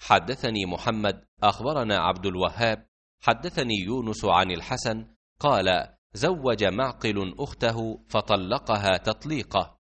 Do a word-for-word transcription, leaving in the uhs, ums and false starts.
حدثني محمد أخبرنا عبد الوهاب حدثني يونس عن الحسن قال: زوج معقل أخته فطلقها تطليقة،